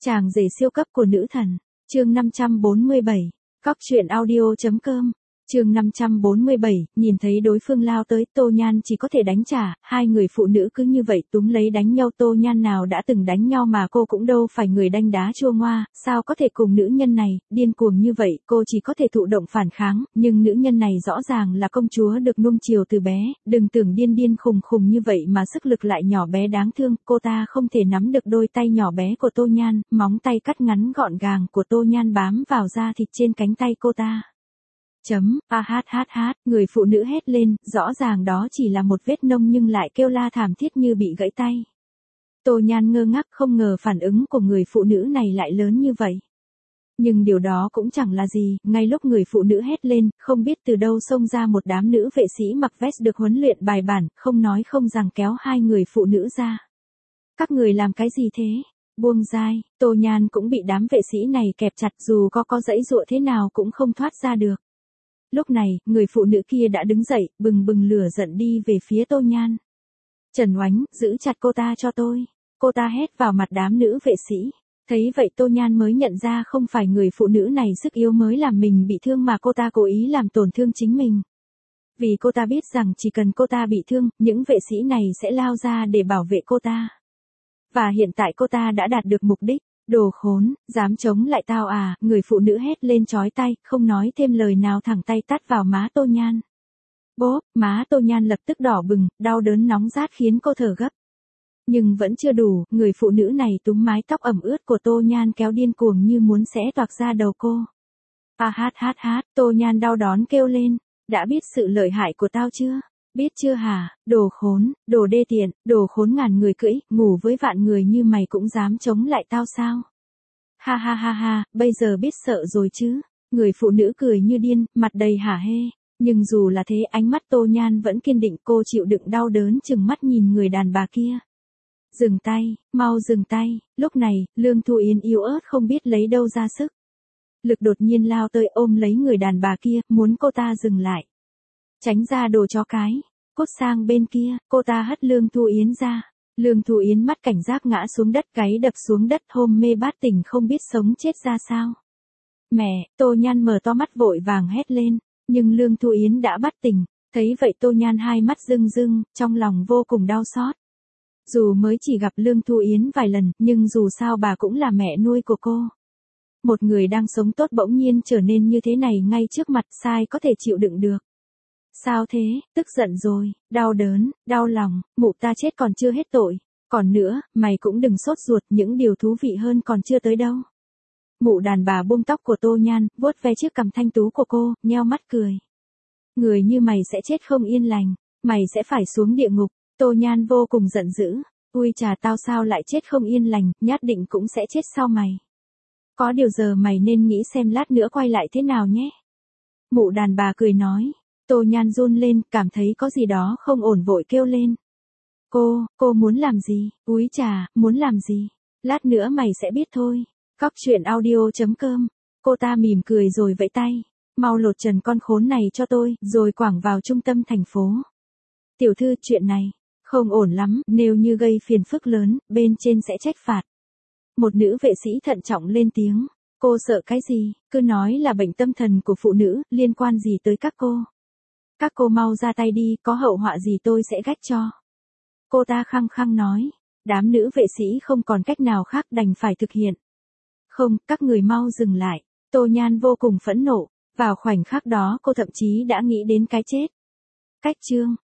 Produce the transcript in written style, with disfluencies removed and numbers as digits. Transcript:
Chàng rể siêu cấp của nữ thần. Chương 547. Cóc truyện audio.com. Chương 547, nhìn thấy đối phương lao tới, Tô Nhan chỉ có thể đánh trả, hai người phụ nữ cứ như vậy túm lấy đánh nhau. Tô Nhan nào đã từng đánh nhau mà cô cũng đâu phải người đanh đá chua ngoa, sao có thể cùng nữ nhân này, điên cuồng như vậy, cô chỉ có thể thụ động phản kháng, nhưng nữ nhân này rõ ràng là công chúa được nuông chiều từ bé, đừng tưởng điên điên khùng khùng như vậy mà sức lực lại nhỏ bé đáng thương, cô ta không thể nắm được đôi tay nhỏ bé của Tô Nhan, móng tay cắt ngắn gọn gàng của Tô Nhan bám vào da thịt trên cánh tay cô ta. Người phụ nữ hét lên, rõ ràng đó chỉ là một vết nông nhưng lại kêu la thảm thiết như bị gãy tay. Tô Nhan ngơ ngác, không ngờ phản ứng của người phụ nữ này lại lớn như vậy. Nhưng điều đó cũng chẳng là gì, ngay lúc người phụ nữ hét lên, không biết từ đâu xông ra một đám nữ vệ sĩ mặc vest được huấn luyện bài bản, không nói không rằng kéo hai người phụ nữ ra. Các người làm cái gì thế? Buông dai, Tô Nhan cũng bị đám vệ sĩ này kẹp chặt, dù có giãy giụa thế nào cũng không thoát ra được. Lúc này, người phụ nữ kia đã đứng dậy, bừng bừng lửa giận đi về phía Tô Nhan. Trần Oánh, giữ chặt cô ta cho tôi. Cô ta hét vào mặt đám nữ vệ sĩ. Thấy vậy Tô Nhan mới nhận ra không phải người phụ nữ này sức yếu mới làm mình bị thương mà cô ta cố ý làm tổn thương chính mình. Vì cô ta biết rằng chỉ cần cô ta bị thương, những vệ sĩ này sẽ lao ra để bảo vệ cô ta. Và hiện tại cô ta đã đạt được mục đích. Đồ khốn, dám chống lại tao à, người phụ nữ hét lên chói tai, không nói thêm lời nào thẳng tay tát vào má Tô Nhan. Bốp, má Tô Nhan lập tức đỏ bừng, đau đớn nóng rát khiến cô thở gấp. Nhưng vẫn chưa đủ, người phụ nữ này túm mái tóc ẩm ướt của Tô Nhan kéo điên cuồng như muốn xé toạc ra đầu cô. Tô Nhan đau đớn kêu lên, đã biết sự lợi hại của tao chưa? Biết chưa hả, đồ khốn, đồ đê tiện, đồ khốn ngàn người cưỡi, ngủ với vạn người như mày cũng dám chống lại tao sao? Ha, bây giờ biết sợ rồi chứ? Người phụ nữ cười như điên, mặt đầy hả hê. Nhưng dù là thế ánh mắt Tô Nhan vẫn kiên định, cô chịu đựng đau đớn chừng mắt nhìn người đàn bà kia. Dừng tay, mau dừng tay, lúc này, Lương Thu Yến yếu ớt không biết lấy đâu ra sức. Lực đột nhiên lao tới ôm lấy người đàn bà kia, muốn cô ta dừng lại. Tránh ra đồ chó cái, cút sang bên kia, cô ta hất Lương Thu Yến ra. Lương Thu Yến mắt cảnh giác ngã xuống đất, gáy đập xuống đất, hôn mê bát tỉnh không biết sống chết ra sao. Mẹ, Tô Nhan mở to mắt vội vàng hét lên, nhưng Lương Thu Yến đã bắt tỉnh, thấy vậy Tô Nhan hai mắt rưng rưng, trong lòng vô cùng đau xót. Dù mới chỉ gặp Lương Thu Yến vài lần, nhưng dù sao bà cũng là mẹ nuôi của cô. Một người đang sống tốt bỗng nhiên trở nên như thế này ngay trước mặt, sai có thể chịu đựng được. Sao thế, tức giận rồi, đau đớn, đau lòng, mụ ta chết còn chưa hết tội. Còn nữa, mày cũng đừng sốt ruột, những điều thú vị hơn còn chưa tới đâu. Mụ đàn bà buông tóc của Tô Nhan, vuốt ve chiếc cằm thanh tú của cô, nheo mắt cười. Người như mày sẽ chết không yên lành, mày sẽ phải xuống địa ngục. Tô Nhan vô cùng giận dữ. Ui chà, tao sao lại chết không yên lành, nhất định cũng sẽ chết sau mày. Có điều giờ mày nên nghĩ xem lát nữa quay lại thế nào nhé. Mụ đàn bà cười nói. Tô Nhan run lên, cảm thấy có gì đó không ổn vội kêu lên. Cô muốn làm gì? Úi chà, muốn làm gì? Lát nữa mày sẽ biết thôi. Cóc truyện audio.com. Cô ta mỉm cười rồi vẫy tay. Mau lột trần con khốn này cho tôi, rồi quẳng vào trung tâm thành phố. Tiểu thư, chuyện này không ổn lắm, nếu như gây phiền phức lớn, bên trên sẽ trách phạt. Một nữ vệ sĩ thận trọng lên tiếng. Cô sợ cái gì? Cứ nói là bệnh tâm thần của phụ nữ, liên quan gì tới các cô? Các cô mau ra tay đi, có hậu họa gì tôi sẽ gách cho. Cô ta khăng khăng nói. Đám nữ vệ sĩ không còn cách nào khác đành phải thực hiện. Không, các người mau dừng lại. Tô Nhan vô cùng phẫn nộ. Vào khoảnh khắc đó cô thậm chí đã nghĩ đến cái chết. Cách chương.